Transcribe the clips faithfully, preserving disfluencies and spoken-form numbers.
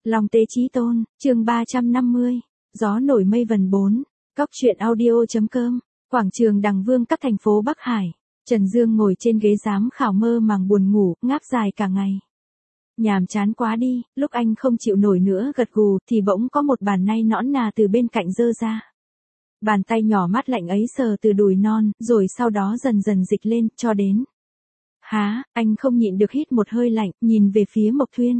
Long Tế Chí Tôn, chương ba trăm năm mươi, gió nổi mây vần bốn, Cóc truyện audio.com, quảng trường Đằng Vương các thành phố Bắc Hải. Trần Dương ngồi trên ghế giám khảo mơ màng buồn ngủ, ngáp dài cả ngày. Nhàm chán quá đi, lúc anh không chịu nổi nữa gật gù thì bỗng có một bàn tay nõn nà từ bên cạnh giơ ra. Bàn tay nhỏ mát lạnh ấy sờ từ đùi non, rồi sau đó dần dần dịch lên, cho đến. Há, anh không nhịn được hít một hơi lạnh, nhìn về phía Mộc Thuyên.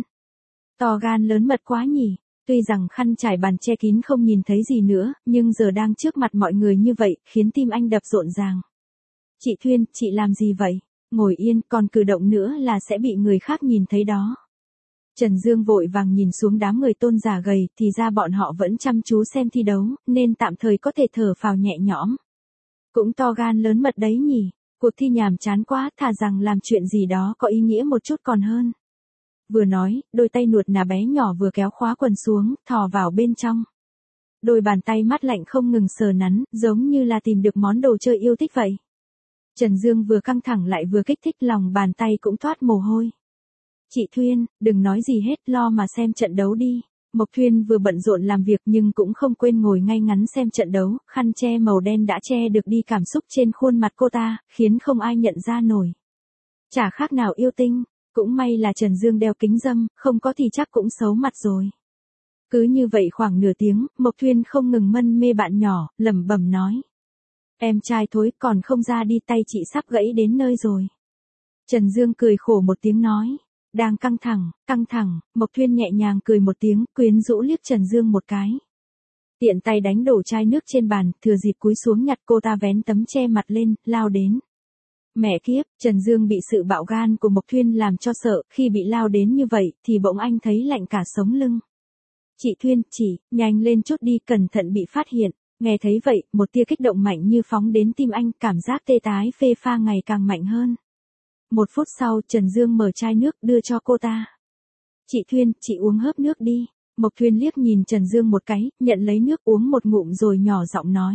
To gan lớn mật quá nhỉ, tuy rằng khăn trải bàn che kín không nhìn thấy gì nữa, nhưng giờ đang trước mặt mọi người như vậy, khiến tim anh đập rộn ràng. Chị Thuyên, chị làm gì vậy? Ngồi yên, còn cử động nữa là sẽ bị người khác nhìn thấy đó. Trần Dương vội vàng nhìn xuống đám người tôn giả gầy, thì ra bọn họ vẫn chăm chú xem thi đấu, nên tạm thời có thể thở phào nhẹ nhõm. Cũng to gan lớn mật đấy nhỉ, cuộc thi nhàm chán quá, thà rằng làm chuyện gì đó có ý nghĩa một chút còn hơn. Vừa nói, đôi tay nuột nà bé nhỏ vừa kéo khóa quần xuống, thò vào bên trong. Đôi bàn tay mát lạnh không ngừng sờ nắn, giống như là tìm được món đồ chơi yêu thích vậy. Trần Dương vừa căng thẳng lại vừa kích thích, lòng bàn tay cũng toát mồ hôi. Chị Thuyên, đừng nói gì hết, lo mà xem trận đấu đi. Mộc Thuyên vừa bận rộn làm việc nhưng cũng không quên ngồi ngay ngắn xem trận đấu, khăn che màu đen đã che được đi cảm xúc trên khuôn mặt cô ta, khiến không ai nhận ra nổi. Chả khác nào yêu tinh, cũng may là Trần Dương đeo kính râm, không có thì chắc cũng xấu mặt rồi. Cứ như vậy khoảng nửa tiếng, Mộc Thuyên không ngừng mân mê bạn nhỏ, lẩm bẩm nói. Em trai thối, còn không ra đi, tay chị sắp gãy đến nơi rồi. Trần Dương cười khổ một tiếng nói. Đang căng thẳng, căng thẳng, Mộc Thuyên nhẹ nhàng cười một tiếng, quyến rũ liếc Trần Dương một cái. Tiện tay đánh đổ chai nước trên bàn, thừa dịp cúi xuống nhặt, cô ta vén tấm che mặt lên, lao đến. Mẹ kiếp, Trần Dương bị sự bạo gan của Mộc Thuyên làm cho sợ, khi bị lao đến như vậy, thì bỗng anh thấy lạnh cả sống lưng. Chị Thuyên, chỉ, nhanh lên chút đi, cẩn thận bị phát hiện. Nghe thấy vậy, một tia kích động mạnh như phóng đến tim anh, cảm giác tê tái phê pha ngày càng mạnh hơn. Một phút sau, Trần Dương mở chai nước đưa cho cô ta. Chị Thuyên, chị uống hớp nước đi. Mộc Thuyên liếc nhìn Trần Dương một cái, nhận lấy nước uống một ngụm rồi nhỏ giọng nói.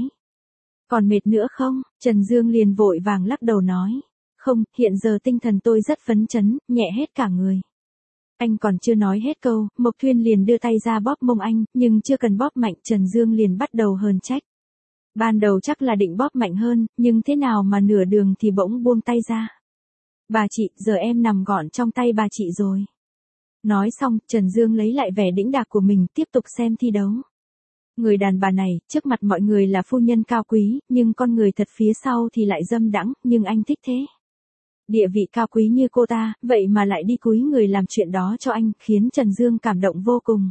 Còn mệt nữa không? Trần Dương liền vội vàng lắc đầu nói. Không, hiện giờ tinh thần tôi rất phấn chấn, nhẹ hết cả người. Anh còn chưa nói hết câu, Mộc Thuyên liền đưa tay ra bóp mông anh, nhưng chưa cần bóp mạnh, Trần Dương liền bắt đầu hờn trách. Ban đầu chắc là định bóp mạnh hơn, nhưng thế nào mà nửa đường thì bỗng buông tay ra. Bà chị, giờ em nằm gọn trong tay bà chị rồi. Nói xong, Trần Dương lấy lại vẻ đĩnh đạc của mình, tiếp tục xem thi đấu. Người đàn bà này, trước mặt mọi người là phu nhân cao quý, nhưng con người thật phía sau thì lại dâm đãng, nhưng anh thích thế. Địa vị cao quý như cô ta, vậy mà lại đi cúi người làm chuyện đó cho anh, khiến Trần Dương cảm động vô cùng.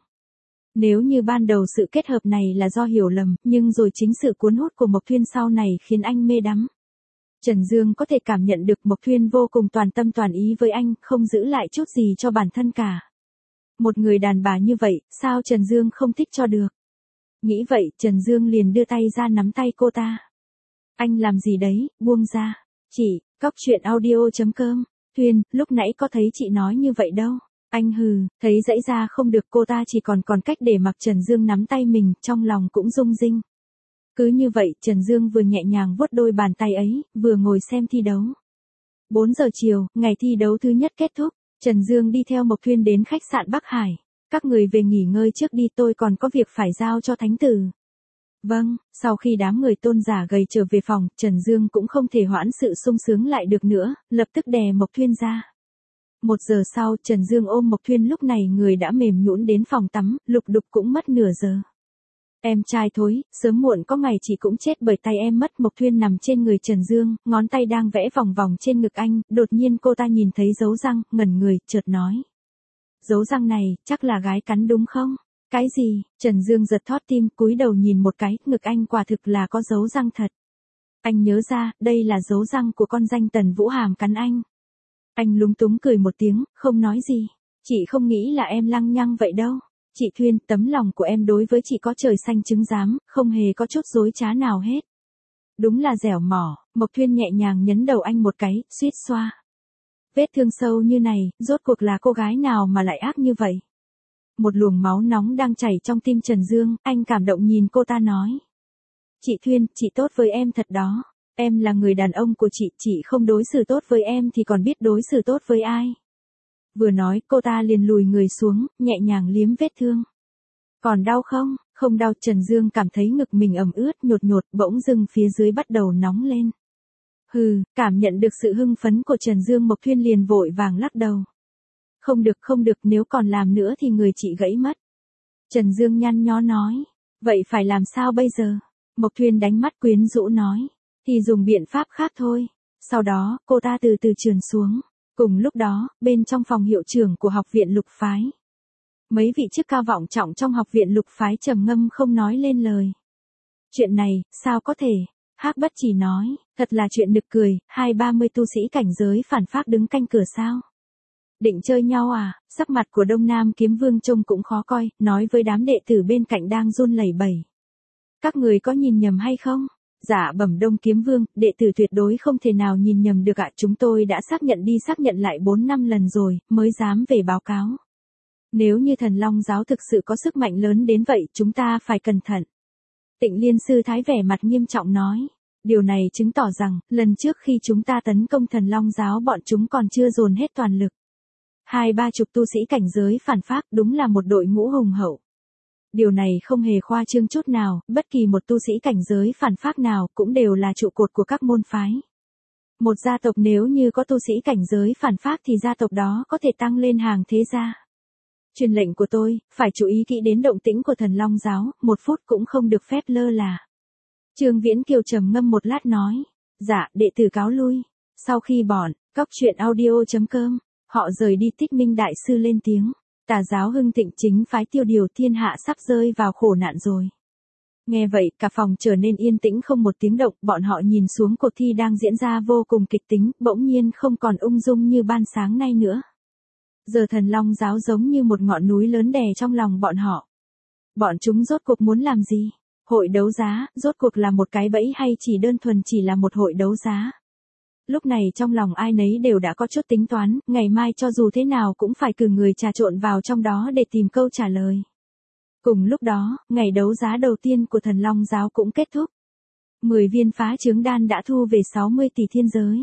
Nếu như ban đầu sự kết hợp này là do hiểu lầm, nhưng rồi chính sự cuốn hút của Mộc Thuyên sau này khiến anh mê đắm. Trần Dương có thể cảm nhận được Mộc Thuyên vô cùng toàn tâm toàn ý với anh, không giữ lại chút gì cho bản thân cả. Một người đàn bà như vậy, sao Trần Dương không thích cho được? Nghĩ vậy, Trần Dương liền đưa tay ra nắm tay cô ta. Anh làm gì đấy, buông ra. Chị, Cóc truyện audio.com, Thuyên, lúc nãy có thấy chị nói như vậy đâu. Anh hừ, thấy dãy ra không được, cô ta chỉ còn còn cách để mặc Trần Dương nắm tay mình, trong lòng cũng rung rinh. Cứ như vậy, Trần Dương vừa nhẹ nhàng vuốt đôi bàn tay ấy, vừa ngồi xem thi đấu. bốn giờ chiều, ngày thi đấu thứ nhất kết thúc, Trần Dương đi theo Mộc Thuyên đến khách sạn Bắc Hải. Các người về nghỉ ngơi trước đi, tôi còn có việc phải giao cho thánh tử. Vâng, sau khi đám người tôn giả gầy trở về phòng, Trần Dương cũng không thể hoãn sự sung sướng lại được nữa, lập tức đè Mộc Thuyên ra. Một giờ sau, Trần Dương ôm Mộc Thuyên, lúc này người đã mềm nhũn đến phòng tắm, lục đục cũng mất nửa giờ. Em trai thối, sớm muộn có ngày chị cũng chết bởi tay em mất. Mộc Thuyên nằm trên người Trần Dương, ngón tay đang vẽ vòng vòng trên ngực anh, đột nhiên cô ta nhìn thấy dấu răng, ngẩn người, chợt nói. Dấu răng này, chắc là gái cắn đúng không? Cái gì? Trần Dương giật thót tim, cúi đầu nhìn một cái, ngực anh quả thực là có dấu răng thật. Anh nhớ ra, đây là dấu răng của con danh Tần Vũ Hàm cắn anh. Anh lúng túng cười một tiếng, không nói gì. Chị không nghĩ là em lăng nhăng vậy đâu. Chị Thuyên, tấm lòng của em đối với chị có trời xanh chứng giám, không hề có chút dối trá nào hết. Đúng là dẻo mỏ. Mộc Thuyên nhẹ nhàng nhấn đầu anh một cái, suýt xoa. Vết thương sâu như này, rốt cuộc là cô gái nào mà lại ác như vậy? Một luồng máu nóng đang chảy trong tim Trần Dương, anh cảm động nhìn cô ta nói. Chị Thuyên, chị tốt với em thật đó. Em là người đàn ông của chị, chị không đối xử tốt với em thì còn biết đối xử tốt với ai? Vừa nói cô ta liền lùi người xuống, nhẹ nhàng liếm vết thương. Còn đau không? Không đau. Trần Dương cảm thấy ngực mình ẩm ướt nhột nhột, bỗng dưng phía dưới bắt đầu nóng lên. Hừ, cảm nhận được sự hưng phấn của Trần Dương, Mộc Thuyên liền vội vàng lắc đầu. Không được không được, nếu còn làm nữa thì người chị gãy mất. Trần Dương nhăn nhó nói. Vậy phải làm sao bây giờ? Mộc Thuyên đánh mắt quyến rũ nói. Thì dùng biện pháp khác thôi. Sau đó, cô ta từ từ trườn xuống. Cùng lúc đó, bên trong phòng hiệu trưởng của học viện Lục Phái. Mấy vị chức cao vọng trọng trong học viện Lục Phái trầm ngâm không nói lên lời. Chuyện này, sao có thể? Hắc Bất Chỉ nói, thật là chuyện nực cười, hai ba mươi tu sĩ cảnh giới phản phác đứng canh cửa sao? Định chơi nhau à? Sắc mặt của Đông Nam Kiếm Vương trông cũng khó coi, nói với đám đệ tử bên cạnh đang run lẩy bẩy. Các người có nhìn nhầm hay không? Dạ bẩm Đông Kiếm Vương, đệ tử tuyệt đối không thể nào nhìn nhầm được ạ, chúng tôi đã xác nhận đi xác nhận lại bốn năm lần rồi, mới dám về báo cáo. Nếu như Thần Long giáo thực sự có sức mạnh lớn đến vậy, chúng ta phải cẩn thận. Tịnh Liên sư thái vẻ mặt nghiêm trọng nói. Điều này chứng tỏ rằng, lần trước khi chúng ta tấn công Thần Long giáo bọn chúng còn chưa dồn hết toàn lực. Hai ba chục tu sĩ cảnh giới phản phác, đúng là một đội ngũ hùng hậu. Điều này không hề khoa trương chút nào, bất kỳ một tu sĩ cảnh giới phản phác nào cũng đều là trụ cột của các môn phái. Một gia tộc nếu như có tu sĩ cảnh giới phản phác thì gia tộc đó có thể tăng lên hàng thế gia. Truyền lệnh của tôi, phải chú ý kỹ đến động tĩnh của Thần Long giáo, một phút cũng không được phép lơ là. Trương Viễn Kiều trầm ngâm một lát nói. Dạ, đệ tử cáo lui. Sau khi bọn, cóc truyện audio.com, họ rời đi, Tích Minh đại sư lên tiếng. Tà giáo Hưng Thịnh chính phái tiêu điều, thiên hạ sắp rơi vào khổ nạn rồi. Nghe vậy, cả phòng trở nên yên tĩnh không một tiếng động, bọn họ nhìn xuống cuộc thi đang diễn ra vô cùng kịch tính, bỗng nhiên không còn ung dung như ban sáng nay nữa. Giờ Thần Long giáo giống như một ngọn núi lớn đè trong lòng bọn họ. Bọn chúng rốt cuộc muốn làm gì? Hội đấu giá, rốt cuộc là một cái bẫy hay chỉ đơn thuần chỉ là một hội đấu giá? Lúc này trong lòng ai nấy đều đã có chút tính toán, ngày mai cho dù thế nào cũng phải cử người trà trộn vào trong đó để tìm câu trả lời. Cùng lúc đó, ngày đấu giá đầu tiên của Thần Long giáo cũng kết thúc. mười viên phá trướng đan đã thu về sáu mươi tỷ thiên giới.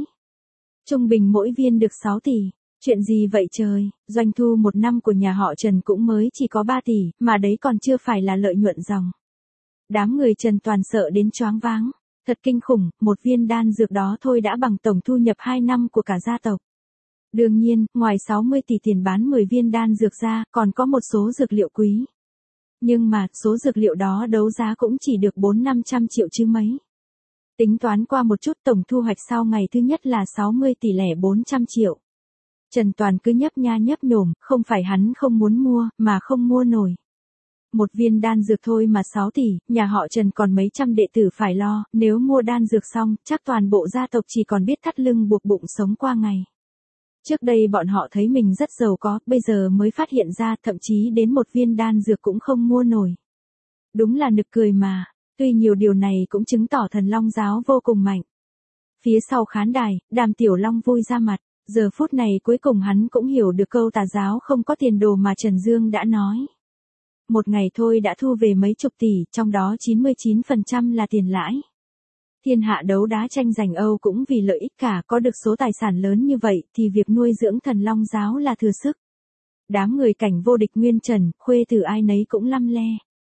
Trung bình mỗi viên được sáu tỷ. Chuyện gì vậy trời, doanh thu một năm của nhà họ Trần cũng mới chỉ có ba tỷ, mà đấy còn chưa phải là lợi nhuận ròng. Đám người Trần toàn sợ đến choáng váng. Thật kinh khủng, một viên đan dược đó thôi đã bằng tổng thu nhập hai năm của cả gia tộc. Đương nhiên, ngoài sáu mươi tỷ tiền bán mười viên đan dược ra, còn có một số dược liệu quý. Nhưng mà, số dược liệu đó đấu giá cũng chỉ được bốn năm trăm triệu chứ mấy. Tính toán qua một chút, tổng thu hoạch sau ngày thứ nhất là sáu mươi tỷ lẻ bốn trăm triệu. Trần Toàn cứ nhấp nha nhấp nhổm, không phải hắn không muốn mua, mà không mua nổi. Một viên đan dược thôi mà sáu tỷ, nhà họ Trần còn mấy trăm đệ tử phải lo, nếu mua đan dược xong, chắc toàn bộ gia tộc chỉ còn biết thắt lưng buộc bụng sống qua ngày. Trước đây bọn họ thấy mình rất giàu có, bây giờ mới phát hiện ra thậm chí đến một viên đan dược cũng không mua nổi. Đúng là nực cười mà, tuy nhiều điều này cũng chứng tỏ Thần Long giáo vô cùng mạnh. Phía sau khán đài, Đàm Tiểu Long vui ra mặt, giờ phút này cuối cùng hắn cũng hiểu được câu tà giáo không có tiền đồ mà Trần Dương đã nói. Một ngày thôi đã thu về mấy chục tỷ, trong đó chín mươi chín phần trăm là tiền lãi. Thiên hạ đấu đá tranh giành Âu cũng vì lợi ích cả, có được số tài sản lớn như vậy thì việc nuôi dưỡng Thần Long giáo là thừa sức. Đám người cảnh vô địch Nguyên Trần, khuê từ ai nấy cũng lăm le.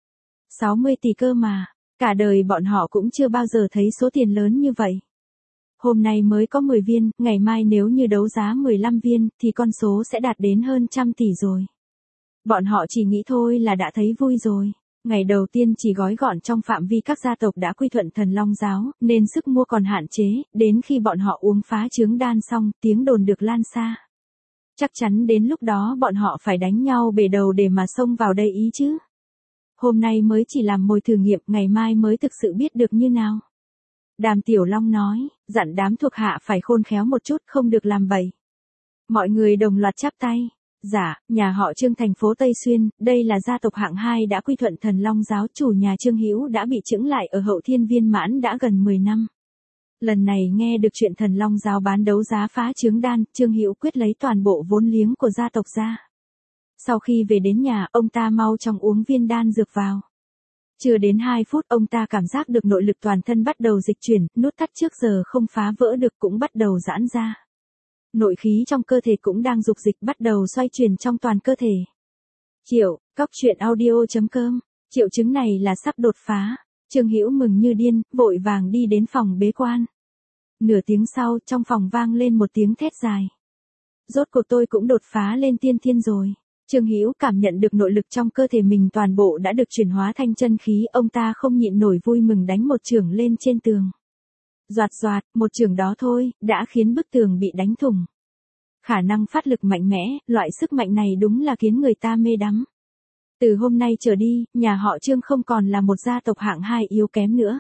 sáu mươi tỷ cơ mà, cả đời bọn họ cũng chưa bao giờ thấy số tiền lớn như vậy. Hôm nay mới có mười viên, ngày mai nếu như đấu giá mười lăm viên thì con số sẽ đạt đến hơn trăm tỷ rồi. Bọn họ chỉ nghĩ thôi là đã thấy vui rồi. Ngày đầu tiên chỉ gói gọn trong phạm vi các gia tộc đã quy thuận Thần Long giáo, nên sức mua còn hạn chế, đến khi bọn họ uống phá trướng đan xong, tiếng đồn được lan xa. Chắc chắn đến lúc đó bọn họ phải đánh nhau bể đầu để mà xông vào đây ý chứ. Hôm nay mới chỉ làm mồi thử nghiệm, ngày mai mới thực sự biết được như nào. Đàm Tiểu Long nói, dặn đám thuộc hạ phải khôn khéo một chút, không được làm bậy. Mọi người đồng loạt chắp tay. Dạ, nhà họ Trương thành phố Tây Xuyên, đây là gia tộc hạng hai đã quy thuận Thần Long giáo, chủ nhà Trương Hữu đã bị chững lại ở Hậu Thiên Viên Mãn đã gần mười năm. Lần này nghe được chuyện Thần Long giáo bán đấu giá phá trướng đan, Trương Hữu quyết lấy toàn bộ vốn liếng của gia tộc ra. Sau khi về đến nhà, ông ta mau chóng uống viên đan dược vào. Chưa đến hai phút, ông ta cảm giác được nội lực toàn thân bắt đầu dịch chuyển, nút thắt trước giờ không phá vỡ được cũng bắt đầu giãn ra. nội khí trong cơ thể cũng đang dục dịch bắt đầu xoay chuyển trong toàn cơ thể. Triệu, cóc truyện audio chấm com, triệu chứng này là sắp đột phá. Trương Hữu mừng như điên, vội vàng đi đến phòng bế quan. Nửa tiếng sau, trong phòng vang lên một tiếng thét dài. Rốt cuộc tôi cũng đột phá lên tiên thiên rồi. Trương Hữu cảm nhận được nội lực trong cơ thể mình toàn bộ đã được chuyển hóa thành chân khí, ông ta không nhịn nổi vui mừng đánh một chưởng lên trên tường. Doạt doạt, một chưởng đó thôi, đã khiến bức tường bị đánh thủng. Khả năng phát lực mạnh mẽ, loại sức mạnh này đúng là khiến người ta mê đắm. Từ hôm nay trở đi, nhà họ Trương không còn là một gia tộc hạng hai yếu kém nữa.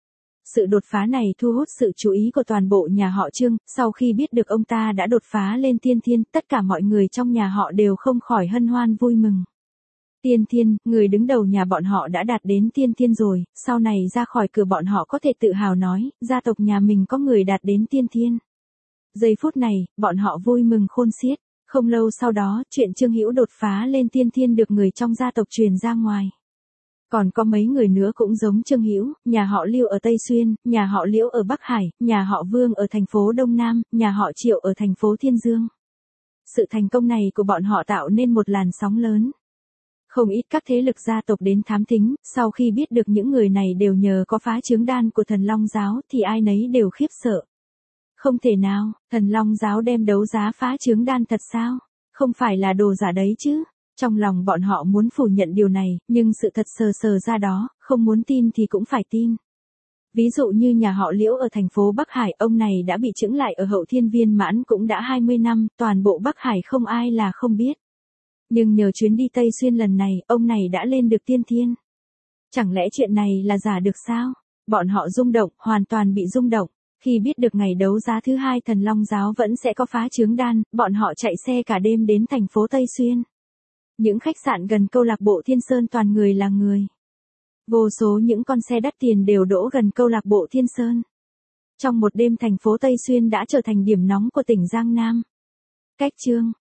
Sự đột phá này thu hút sự chú ý của toàn bộ nhà họ Trương, sau khi biết được ông ta đã đột phá lên tiên thiên, tất cả mọi người trong nhà họ đều không khỏi hân hoan vui mừng. Tiên thiên, người đứng đầu nhà bọn họ đã đạt đến tiên thiên rồi, sau này ra khỏi cửa bọn họ có thể tự hào nói, gia tộc nhà mình có người đạt đến tiên thiên. Giây phút này, bọn họ vui mừng khôn xiết. Không lâu sau đó, chuyện Trương Hữu đột phá lên tiên thiên được người trong gia tộc truyền ra ngoài. Còn có mấy người nữa cũng giống Trương Hữu, nhà họ Lưu ở Tây Xuyên, nhà họ Liễu ở Bắc Hải, nhà họ Vương ở thành phố Đông Nam, nhà họ Triệu ở thành phố Thiên Dương. Sự thành công này của bọn họ tạo nên một làn sóng lớn. Không ít các thế lực gia tộc đến thám thính, sau khi biết được những người này đều nhờ có phá chướng đan của Thần Long Giáo thì ai nấy đều khiếp sợ. Không thể nào, Thần Long Giáo đem đấu giá phá chướng đan thật sao? Không phải là đồ giả đấy chứ? Trong lòng bọn họ muốn phủ nhận điều này, nhưng sự thật sờ sờ ra đó, không muốn tin thì cũng phải tin. Ví dụ như nhà họ Liễu ở thành phố Bắc Hải, ông này đã bị chững lại ở Hậu Thiên Viên Mãn cũng đã hai mươi năm, toàn bộ Bắc Hải không ai là không biết. Nhưng nhờ chuyến đi Tây Xuyên lần này, ông này đã lên được tiên thiên. Chẳng lẽ chuyện này là giả được sao? Bọn họ rung động, hoàn toàn bị rung động. Khi biết được ngày đấu giá thứ hai Thần Long Giáo vẫn sẽ có phá chướng đan, bọn họ chạy xe cả đêm đến thành phố Tây Xuyên. Những khách sạn gần câu lạc bộ Thiên Sơn toàn người là người. Vô số những con xe đắt tiền đều đỗ gần câu lạc bộ Thiên Sơn. Trong một đêm thành phố Tây Xuyên đã trở thành điểm nóng của tỉnh Giang Nam. Cách Chương